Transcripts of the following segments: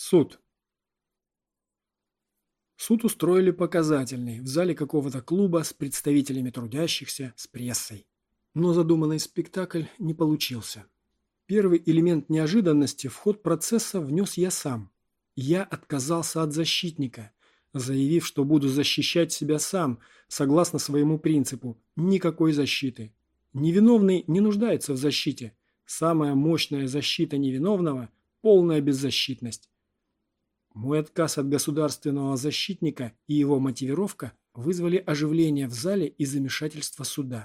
Суд. Суд устроили показательный в зале какого-то клуба с представителями трудящихся, с прессой. Но задуманный спектакль не получился. Первый элемент неожиданности в ход процесса внес я сам. Я отказался от защитника, заявив, что буду защищать себя сам, согласно своему принципу «никакой защиты». Невиновный не нуждается в защите. Самая мощная защита невиновного – полная беззащитность. Мой отказ от государственного защитника и его мотивировка вызвали оживление в зале и замешательство суда.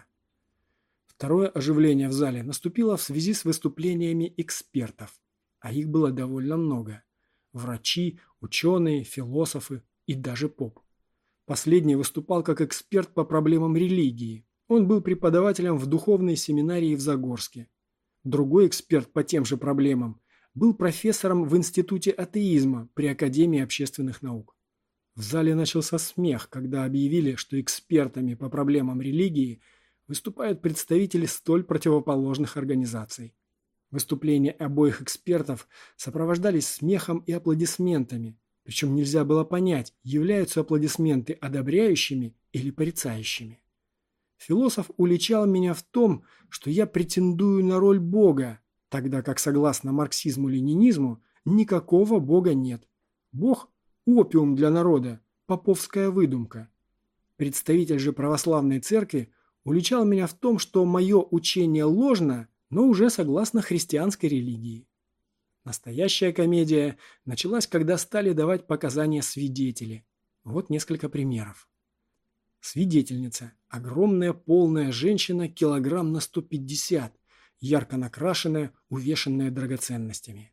Второе оживление в зале наступило в связи с выступлениями экспертов, а их было довольно много. Врачи, ученые, философы и даже поп. Последний выступал как эксперт по проблемам религии. Он был преподавателем в духовной семинарии в Загорске. Другой эксперт по тем же проблемам был профессором в Институте атеизма при Академии общественных наук. В зале начался смех, когда объявили, что экспертами по проблемам религии выступают представители столь противоположных организаций. Выступления обоих экспертов сопровождались смехом и аплодисментами, причем нельзя было понять, являются аплодисменты одобряющими или порицающими. Философ уличал меня в том, что я претендую на роль Бога, тогда как, согласно марксизму-ленинизму, никакого Бога нет. Бог – опиум для народа, поповская выдумка. Представитель же православной церкви уличал меня в том, что мое учение ложно, но уже согласно христианской религии. Настоящая комедия началась, когда стали давать показания свидетели. Вот несколько примеров. Свидетельница – огромная полная женщина, килограмм на 150, ярко накрашенная, увешанная драгоценностями.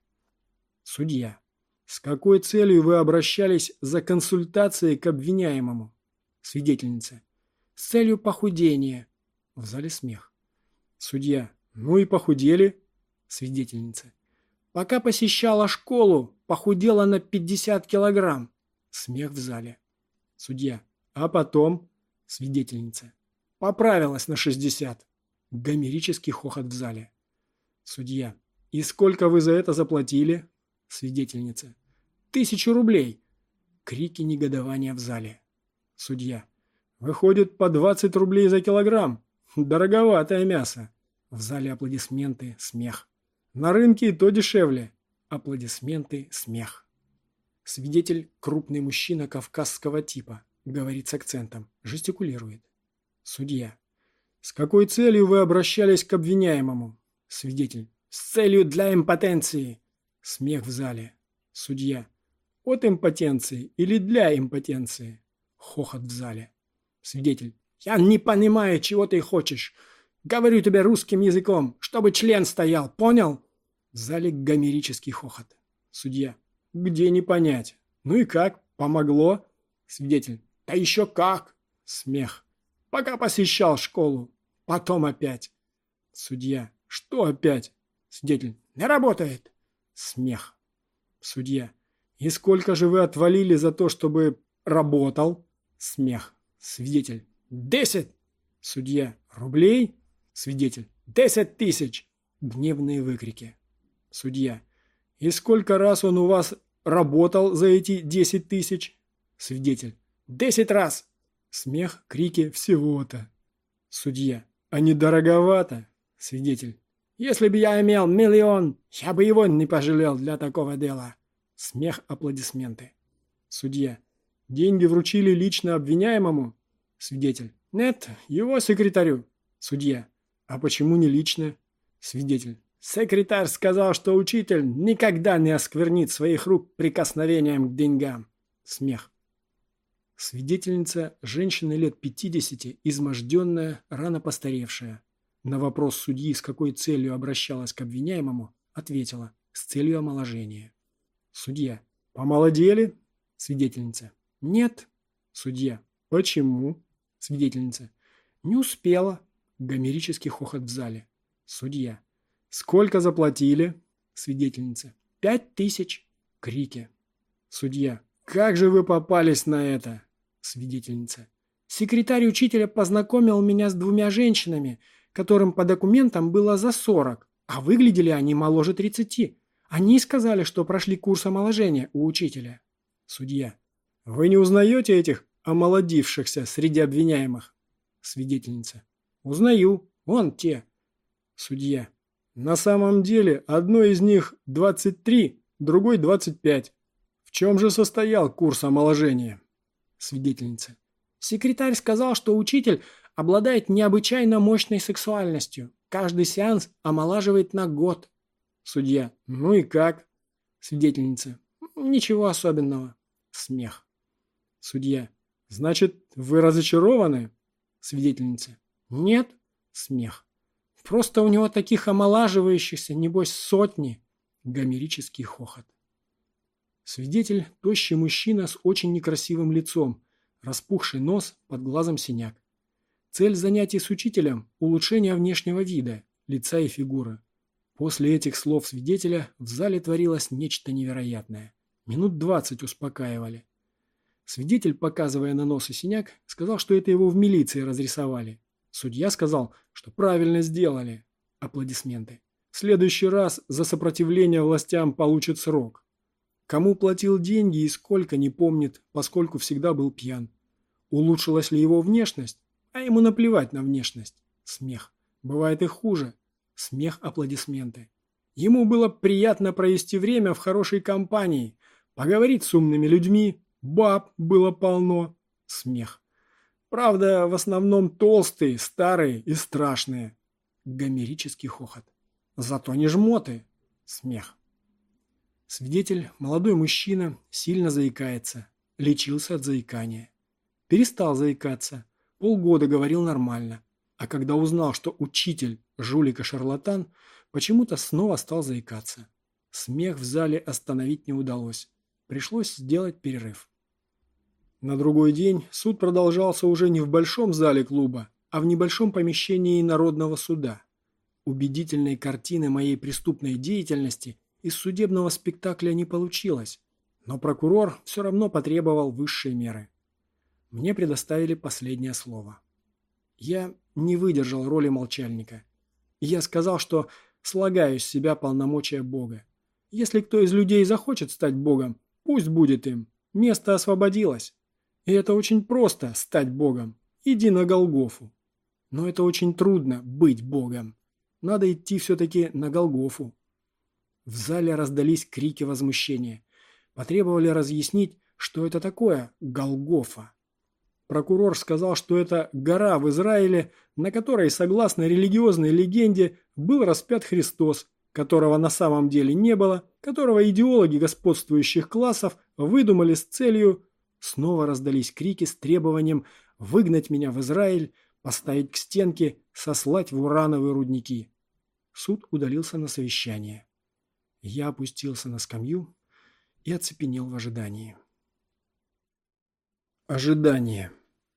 Судья. С какой целью вы обращались за консультацией к обвиняемому? Свидетельница. С целью похудения. В зале смех. Судья. Ну и похудели? Свидетельница. Пока посещала школу, похудела на 50 килограмм. Смех в зале. Судья. А потом? Свидетельница. Поправилась на 60. Гомерический хохот в зале. Судья. И сколько вы за это заплатили? Свидетельница. 1000 рублей. Крики негодования в зале. Судья. Выходит, по 20 рублей за килограмм. Дороговатое мясо. В зале аплодисменты, смех. На рынке и то дешевле. Аплодисменты, смех. Свидетель – крупный мужчина кавказского типа. Говорит с акцентом, жестикулирует. Судья. С какой целью вы обращались к обвиняемому? Свидетель. С целью для импотенции. Смех в зале. Судья. От импотенции или для импотенции? Хохот в зале. Свидетель. Я не понимаю, чего ты хочешь. Говорю тебе русским языком, чтобы член стоял, понял? В зале гомерический хохот. Судья. Где не понять? Ну и как? Помогло? Свидетель. Да еще как? Смех. Пока посещал школу. Потом опять. Судья. Что опять? Свидетель. Не работает. Смех. Судья. И сколько же вы отвалили за то, чтобы работал? Смех. Свидетель. 10. Судья. Рублей? Свидетель. 10 тысяч. Гневные выкрики. Судья. И сколько раз он у вас работал за эти 10 тысяч? Свидетель. 10 раз. Смех, крики, всего-то. Судья. А не дороговато? Свидетель. Если бы я имел 1 миллион, я бы его не пожалел для такого дела. Смех, аплодисменты. Судья. Деньги вручили лично обвиняемому? Свидетель. Нет, его секретарю. Судья. А почему не лично? Свидетель. Секретарь сказал, что учитель никогда не осквернит своих рук прикосновением к деньгам. Смех. Свидетельница – женщина лет 50, изможденная, рано постаревшая. На вопрос судьи, с какой целью обращалась к обвиняемому, ответила – с целью омоложения. Судья. Помолодели? Свидетельница. Нет. Судья. Почему? Свидетельница. Не успела. Гомерический хохот в зале. Судья. Сколько заплатили? Свидетельница. 5000. Крики. Судья. Как же вы попались на это? Свидетельница. Секретарь учителя познакомил меня с 2 женщинами, которым по документам было за 40, а выглядели они моложе 30. Они сказали, что прошли курс омоложения у учителя. Судья. Вы не узнаете этих омолодившихся среди обвиняемых? Свидетельница. Узнаю. Вон те. Судья. На самом деле, одной из них 23, другой 25. В чем же состоял курс омоложения? Свидетельница. Секретарь сказал, что учитель обладает необычайно мощной сексуальностью. Каждый сеанс омолаживает на год. Судья. Ну и как? Свидетельница. Ничего особенного. Смех. Судья. Значит, вы разочарованы? Свидетельница. Нет. Смех. Просто у него таких омолаживающихся, небось, сотни. Гомерический хохот. Свидетель – тощий мужчина с очень некрасивым лицом, распухший нос, под глазом синяк. Цель занятий с учителем – улучшение внешнего вида, лица и фигуры. После этих слов свидетеля в зале творилось нечто невероятное. Минут 20 успокаивали. Свидетель, показывая на нос и синяк, сказал, что это его в милиции разрисовали. Судья сказал, что правильно сделали. Аплодисменты. В следующий раз за сопротивление властям получит срок. Кому платил деньги и сколько, не помнит, поскольку всегда был пьян. Улучшилась ли его внешность? А ему наплевать на внешность. Смех. Бывает и хуже. Смех, аплодисменты. Ему было приятно провести время в хорошей компании, поговорить с умными людьми, баб было полно. Смех. Правда, в основном толстые, старые и страшные. Гомерический хохот. Зато не жмоты. Смех. Свидетель, молодой мужчина, сильно заикается. Лечился от заикания. Перестал заикаться. Полгода говорил нормально. А когда узнал, что учитель – жулик и шарлатан, почему-то снова стал заикаться. Смех в зале остановить не удалось. Пришлось сделать перерыв. На другой день суд продолжался уже не в большом зале клуба, а в небольшом помещении Народного суда. Убедительной картины моей преступной деятельности из судебного спектакля не получилось, но прокурор все равно потребовал высшей меры. Мне предоставили последнее слово. Я не выдержал роли молчальника. Я сказал, что слагаю с себя полномочия Бога. Если кто из людей захочет стать Богом, пусть будет им. Место освободилось. И это очень просто – стать Богом. Иди на Голгофу. Но это очень трудно – быть Богом. Надо идти все-таки на Голгофу. В зале раздались крики возмущения. Потребовали разъяснить, что это такое Голгофа. Прокурор сказал, что это гора в Израиле, на которой, согласно религиозной легенде, был распят Христос, которого на самом деле не было, которого идеологи господствующих классов выдумали с целью... Снова раздались крики с требованием выгнать меня в Израиль, поставить к стенке, сослать в урановые рудники. Суд удалился на совещание. Я опустился на скамью и оцепенел в ожидании. Ожидание.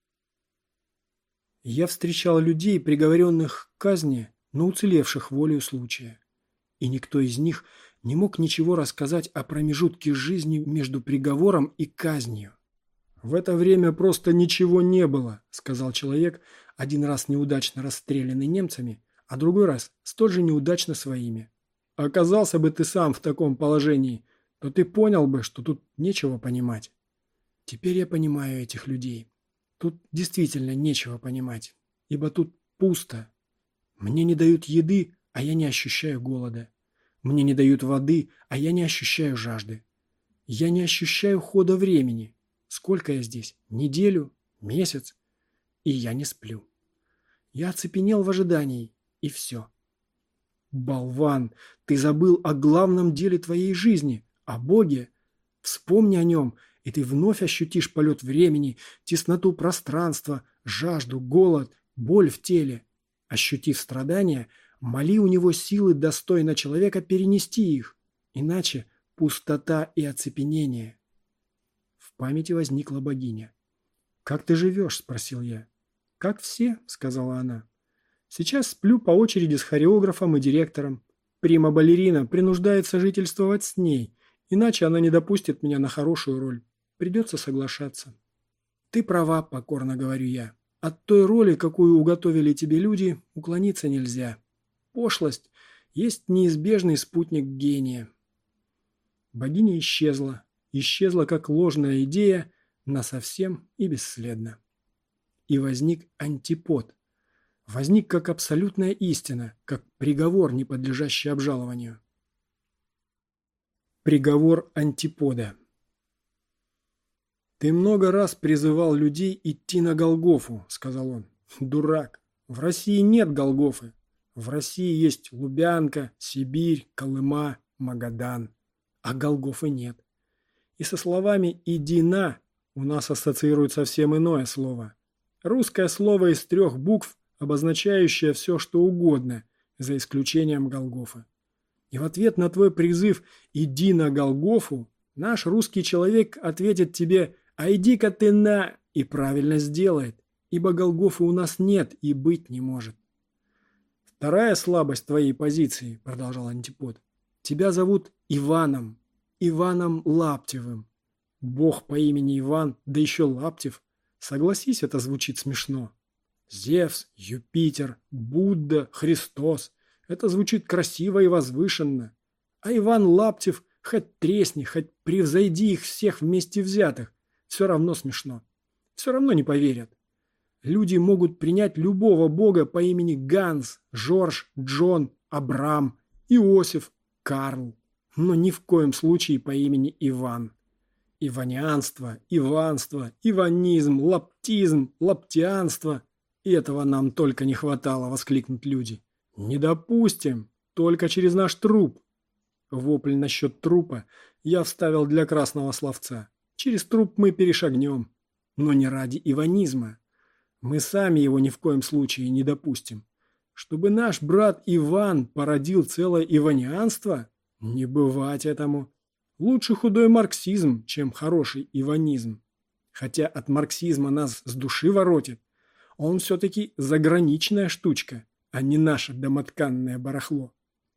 Я встречал людей, приговоренных к казни, но уцелевших волею случая. И никто из них не мог ничего рассказать о промежутке жизни между приговором и казнью. «В это время просто ничего не было», — сказал человек, один раз неудачно расстрелянный немцами, а другой раз столь же неудачно своими. «Оказался бы ты сам в таком положении, то ты понял бы, что тут нечего понимать». Теперь я понимаю этих людей. Тут действительно нечего понимать, ибо тут пусто. Мне не дают еды, а я не ощущаю голода. Мне не дают воды, а я не ощущаю жажды. Я не ощущаю хода времени. Сколько я здесь? Неделю? Месяц? И я не сплю. Я оцепенел в ожидании, и все. Болван, ты забыл о главном деле твоей жизни, о Боге. Вспомни о нем, и ты вновь ощутишь полет времени, тесноту пространства, жажду, голод, боль в теле. Ощутив страдания, моли у него силы достойно человека перенести их, иначе пустота и оцепенение. В памяти возникла богиня. «Как ты живешь?» – спросил я. «Как все», – сказала она. «Сейчас сплю по очереди с хореографом и директором. Прима-балерина принуждает сожительствовать с ней, иначе она не допустит меня на хорошую роль. Придется соглашаться». «Ты права», – покорно говорю я. «От той роли, какую уготовили тебе люди, уклониться нельзя. Пошлость есть неизбежный спутник гения». Богиня исчезла. Исчезла как ложная идея, насовсем и бесследно. И возник антипод. Возник как абсолютная истина, как приговор, не подлежащий обжалованию. Приговор антипода. «Ты много раз призывал людей идти на Голгофу», — сказал он. «Дурак! В России нет Голгофы. В России есть Лубянка, Сибирь, Колыма, Магадан. А Голгофы нет. И со словами «иди на» у нас ассоциирует совсем иное слово. Русское слово из 3 букв, обозначающее все, что угодно, за исключением Голгофы. И в ответ на твой призыв «иди на Голгофу» наш русский человек ответит тебе «а иди-ка ты на» и правильно сделает, ибо Голгофы у нас нет и быть не может. «Вторая слабость твоей позиции», — продолжал антипод, — «тебя зовут Иваном, Иваном Лаптевым. Бог по имени Иван, да еще Лаптев. Согласись, это звучит смешно. Зевс, Юпитер, Будда, Христос. Это звучит красиво и возвышенно. А Иван Лаптев, хоть тресни, хоть превзойди их всех вместе взятых, все равно смешно. Все равно не поверят. Люди могут принять любого бога по имени Ганс, Жорж, Джон, Абрам, Иосиф, Карл, но ни в коем случае по имени Иван. Иванианство, иванство, иванизм, лаптизм, лаптианство – этого нам только не хватало, воскликнут люди. Не допустим, только через наш труп. Вопль насчет трупа я вставил для красного словца. Через труп мы перешагнем, но не ради иванизма. Мы сами его ни в коем случае не допустим. Чтобы наш брат Иван породил целое иванианство? Не бывать этому. Лучше худой марксизм, чем хороший иванизм. Хотя от марксизма нас с души воротит. Он все-таки заграничная штучка, а не наше домотканное барахло.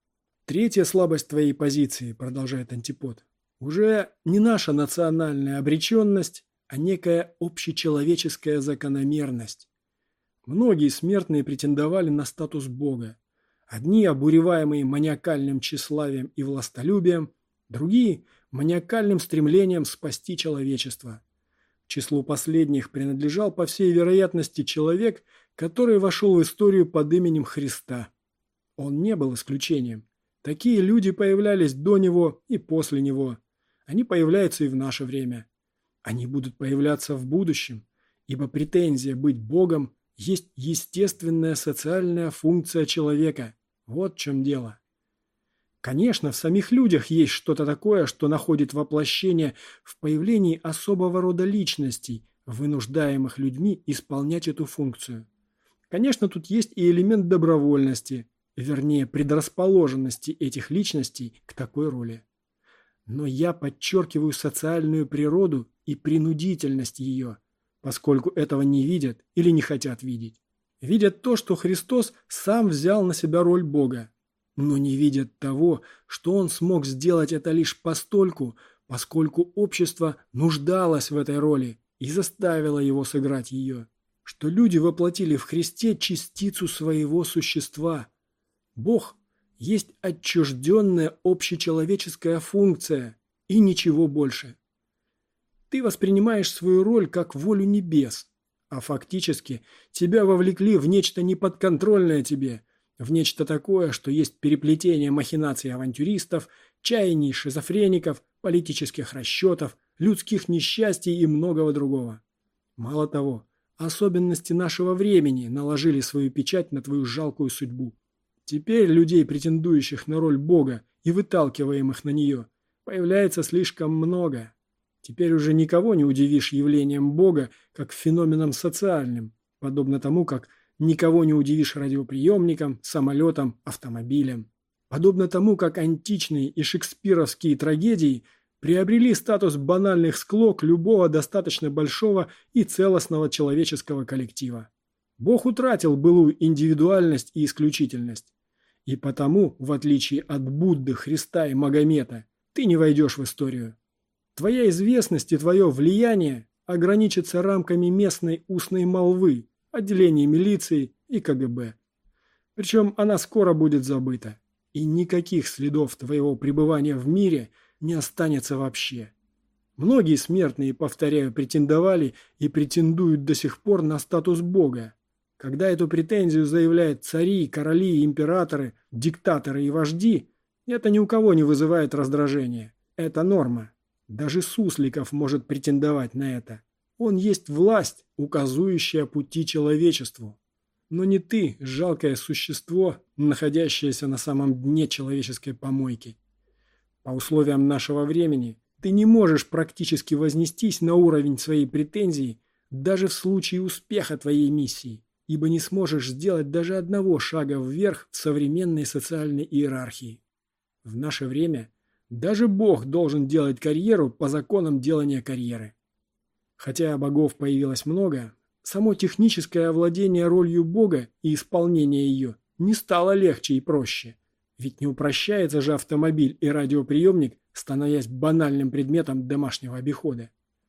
Третья слабость твоей позиции, продолжает антипод, уже не наша национальная обреченность, а некая общечеловеческая закономерность. Многие смертные претендовали на статус Бога. Одни, обуреваемые маниакальным тщеславием и властолюбием, другие – маниакальным стремлением спасти человечество. К числу последних принадлежал, по всей вероятности, человек, который вошел в историю под именем Христа. Он не был исключением. Такие люди появлялись до него и после него. Они появляются и в наше время. Они будут появляться в будущем, ибо претензия быть Богом есть естественная социальная функция человека. Вот в чем дело. Конечно, в самих людях есть что-то такое, что находит воплощение в появлении особого рода личностей, вынуждаемых людьми исполнять эту функцию. Конечно, тут есть и элемент добровольности, вернее, предрасположенности этих личностей к такой роли. Но я подчеркиваю социальную природу и принудительность ее, поскольку этого не видят или не хотят видеть. Видят то, что Христос сам взял на себя роль Бога, но не видят того, что Он смог сделать это лишь постольку, поскольку общество нуждалось в этой роли и заставило его сыграть ее, что люди воплотили в Христе частицу своего существа. Бог есть отчужденная общечеловеческая функция и ничего больше. Ты воспринимаешь свою роль как волю небес, а фактически тебя вовлекли в нечто неподконтрольное тебе, в нечто такое, что есть переплетение махинаций авантюристов, чаяний шизофреников, политических расчетов, людских несчастий и многого другого. Мало того, особенности нашего времени наложили свою печать на твою жалкую судьбу. Теперь людей, претендующих на роль Бога и выталкиваемых на нее, появляется слишком много. Теперь уже никого не удивишь явлением Бога как феноменом социальным, подобно тому, как никого не удивишь радиоприемником, самолетом, автомобилем. Подобно тому, как античные и шекспировские трагедии приобрели статус банальных склок любого достаточно большого и целостного человеческого коллектива. Бог утратил былую индивидуальность и исключительность. И потому, в отличие от Будды, Христа и Магомета, ты не войдешь в историю. Твоя известность и твое влияние ограничатся рамками местной устной молвы, отделений милиции и КГБ. Причем она скоро будет забыта, и никаких следов твоего пребывания в мире не останется вообще. Многие смертные, повторяю, претендовали и претендуют до сих пор на статус Бога. Когда эту претензию заявляют цари, короли, императоры, диктаторы и вожди, это ни у кого не вызывает раздражения. Это норма. Даже Сусликов может претендовать на это. Он есть власть, указующая пути человечеству. Но не ты, жалкое существо, находящееся на самом дне человеческой помойки. По условиям нашего времени ты не можешь практически вознестись на уровень своей претензии даже в случае успеха твоей миссии, ибо не сможешь сделать даже одного шага вверх в современной социальной иерархии. В наше время даже Бог должен делать карьеру по законам делания карьеры. Хотя богов появилось много, само техническое овладение ролью Бога и исполнение ее не стало легче и проще. Ведь не упрощается же автомобиль и радиоприемник, становясь банальным предметом домашнего обихода.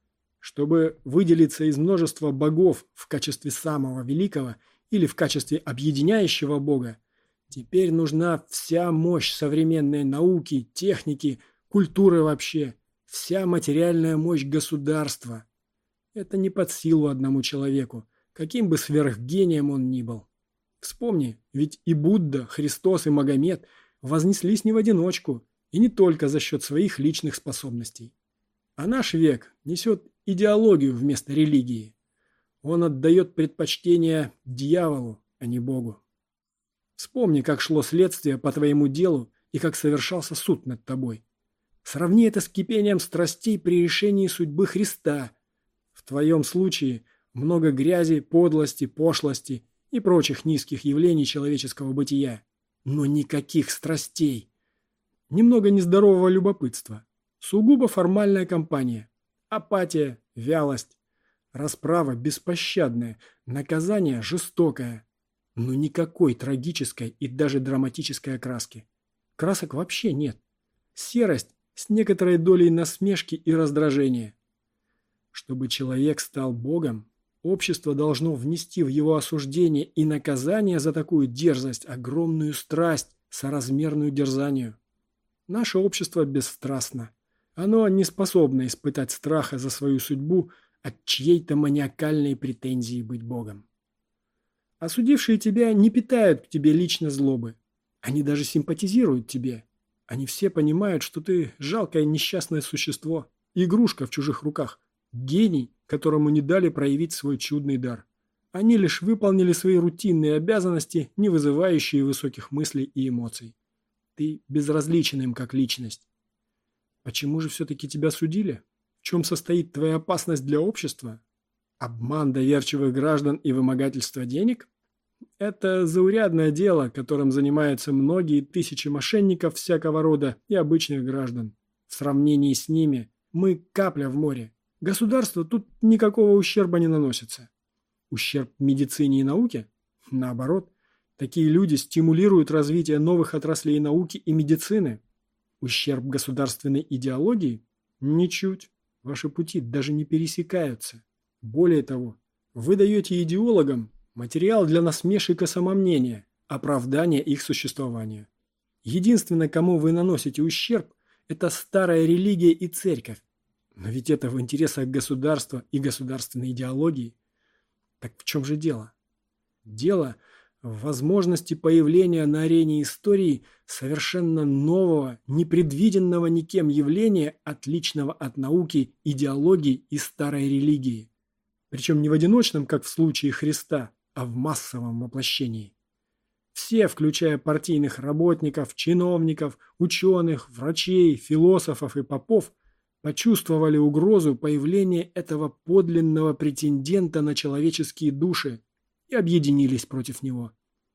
Чтобы выделиться из множества богов в качестве самого великого или в качестве объединяющего Бога, теперь нужна вся мощь современной науки, техники, культуры вообще, вся материальная мощь государства. Это не под силу одному человеку, каким бы сверхгением он ни был. Вспомни, ведь и Будда, Христос и Магомед вознеслись не в одиночку, и не только за счет своих личных способностей. А наш век несет идеологию вместо религии. Он отдает предпочтение дьяволу, а не Богу. Вспомни, как шло следствие по твоему делу и как совершался суд над тобой. Сравни это с кипением страстей при решении судьбы Христа. В твоем случае много грязи, подлости, пошлости и прочих низких явлений человеческого бытия. Но никаких страстей. Немного нездорового любопытства. Сугубо формальная кампания. Апатия, вялость. Расправа беспощадная, наказание жестокое. Но никакой трагической и даже драматической окраски. Красок вообще нет. Серость с некоторой долей насмешки и раздражения. Чтобы человек стал Богом, общество должно внести в его осуждение и наказание за такую дерзость огромную страсть, соразмерную дерзанию. Наше общество бесстрастно. Оно не способно испытать страха за свою судьбу от чьей-то маниакальной претензии быть Богом. Осудившие тебя не питают к тебе лично злобы. Они даже симпатизируют тебе. Они все понимают, что ты жалкое несчастное существо, игрушка в чужих руках, гений, которому не дали проявить свой чудный дар. Они лишь выполнили свои рутинные обязанности, не вызывающие высоких мыслей и эмоций. Ты безразличен им как личность. Почему же все-таки тебя судили? В чем состоит твоя опасность для общества? Обман доверчивых граждан и вымогательство денег? Это заурядное дело, которым занимаются многие тысячи мошенников всякого рода и обычных граждан. В сравнении с ними мы капля в море. Государству тут никакого ущерба не наносится. Ущерб медицине и науке? Наоборот, такие люди стимулируют развитие новых отраслей науки и медицины. Ущерб государственной идеологии? Ничуть. Ваши пути даже не пересекаются. Более того, вы даете идеологам материал для насмешек и самомнения, оправдания их существованию. Единственное, кому вы наносите ущерб, это старая религия и церковь. Но ведь это в интересах государства и государственной идеологии. Так в чем же дело? Дело в возможности появления на арене истории совершенно нового, непредвиденного никем явления, отличного от науки, идеологии и старой религии. Причем не в одиночном, как в случае Христа, а в массовом воплощении. Все, включая партийных работников, чиновников, ученых, врачей, философов и попов, почувствовали угрозу появления этого подлинного претендента на человеческие души и объединились против него.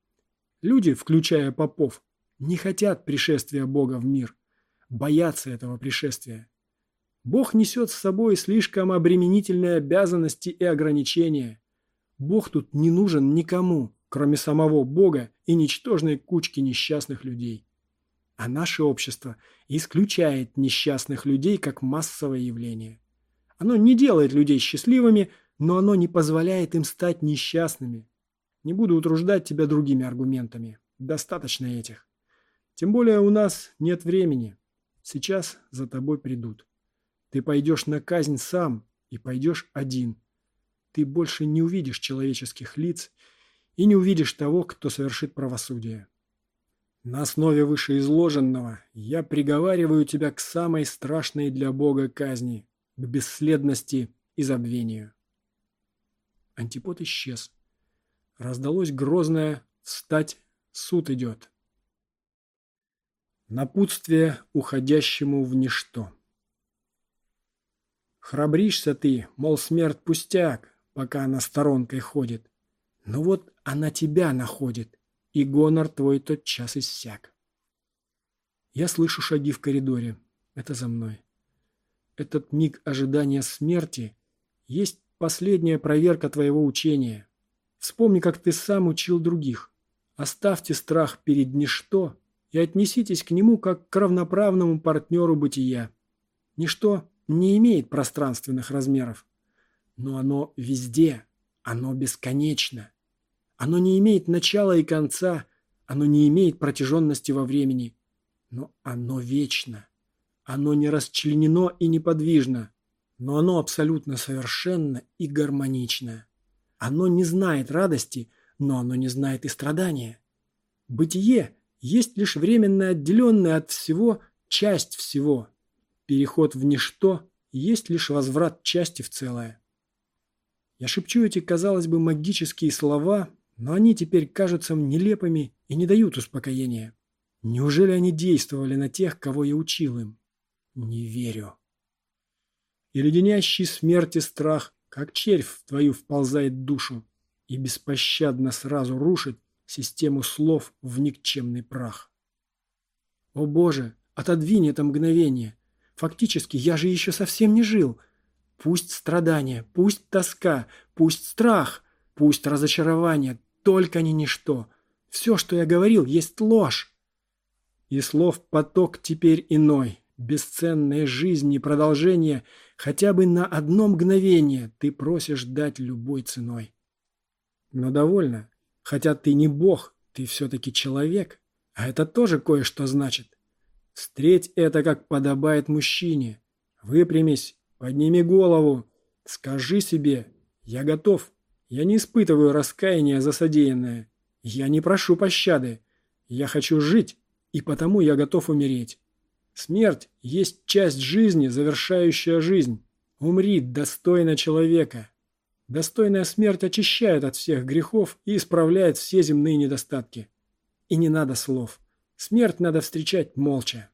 Люди, включая попов, не хотят пришествия Бога в мир, боятся этого пришествия. Бог несет с собой слишком обременительные обязанности и ограничения. Бог тут не нужен никому, кроме самого Бога и ничтожной кучки несчастных людей. А наше общество исключает несчастных людей как массовое явление. Оно не делает людей счастливыми, но оно не позволяет им стать несчастными. Не буду утруждать тебя другими аргументами. Достаточно этих. Тем более у нас нет времени. Сейчас за тобой придут. Ты пойдешь на казнь сам и пойдешь один. Ты больше не увидишь человеческих лиц и не увидишь того, кто совершит правосудие. На основе вышеизложенного я приговариваю тебя к самой страшной для Бога казни, к бесследности и забвению. Антипод исчез. Раздалось грозное «Встать, суд идет». Напутствие уходящему в ничто. Храбришься ты, мол, смерть пустяк, пока она сторонкой ходит. Но вот она тебя находит, и гонор твой тотчас иссяк. Я слышу шаги в коридоре. Это за мной. Этот миг ожидания смерти есть последняя проверка твоего учения. Вспомни, как ты сам учил других. Оставьте страх перед ничто и отнеситесь к нему как к равноправному партнеру бытия. Ничто не имеет пространственных размеров, но оно везде, оно бесконечно. Оно не имеет начала и конца, оно не имеет протяженности во времени, но оно вечно. Оно не расчленено и неподвижно, но оно абсолютно совершенно и гармонично. Оно не знает радости, но оно не знает и страдания. Бытие есть лишь временно отделенная от всего часть всего. Переход в ничто есть лишь возврат части в целое. Я шепчу эти, казалось бы, магические слова, но они теперь кажутся нелепыми и не дают успокоения. Неужели они действовали на тех, кого я учил им? Не верю. И леденящий смерти страх, как червь в твою вползает душу, и беспощадно сразу рушит систему слов в никчемный прах. О Боже, отодвинь это мгновение. Фактически я же еще совсем не жил. Пусть страдания, пусть тоска, пусть страх, пусть разочарование, только не ничто. Все, что я говорил, есть ложь. И слов поток теперь иной. Бесценной жизни продолжение хотя бы на одно мгновение ты просишь дать любой ценой. Но довольно. Хотя ты не Бог, ты все-таки человек. А это тоже кое-что значит. Встреть это, как подобает мужчине. Выпрямись, подними голову. Скажи себе: я готов. Я не испытываю раскаяния за содеянное. Я не прошу пощады. Я хочу жить, и потому я готов умереть. Смерть есть часть жизни, завершающая жизнь. Умри достойно человека. Достойная смерть очищает от всех грехов и исправляет все земные недостатки. И не надо слов. Смерть надо встречать молча.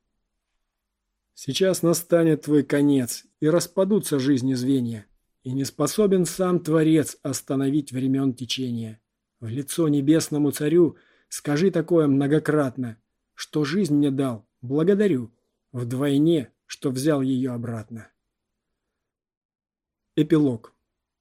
Сейчас настанет твой конец, и распадутся жизни звенья. И не способен сам Творец остановить времен течения. В лицо небесному царю скажи такое многократно, что жизнь мне дал, благодарю, вдвойне, что взял ее обратно. Эпилог.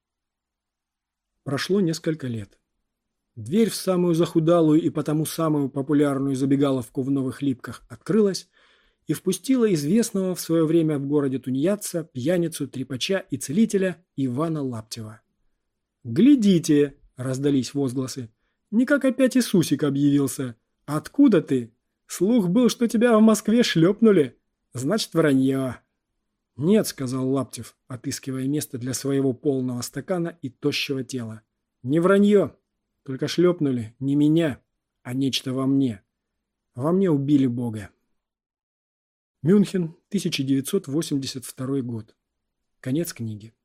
Прошло несколько лет. Дверь в самую захудалую и потому самую популярную забегаловку в Новых Липках открылась и впустила известного в свое время в городе тунеядца, пьяницу, трепача и целителя Ивана Лаптева. «Глядите!» – раздались возгласы. «Никак опять Иисусик объявился. Откуда ты? Слух был, что тебя в Москве шлепнули. Значит, вранье». «Нет», — сказал Лаптев, отыскивая место для своего полного стакана и тощего тела. «Не вранье. Только шлепнули не меня, а нечто во мне. Во мне убили Бога». Мюнхен, 1982 год. Конец книги.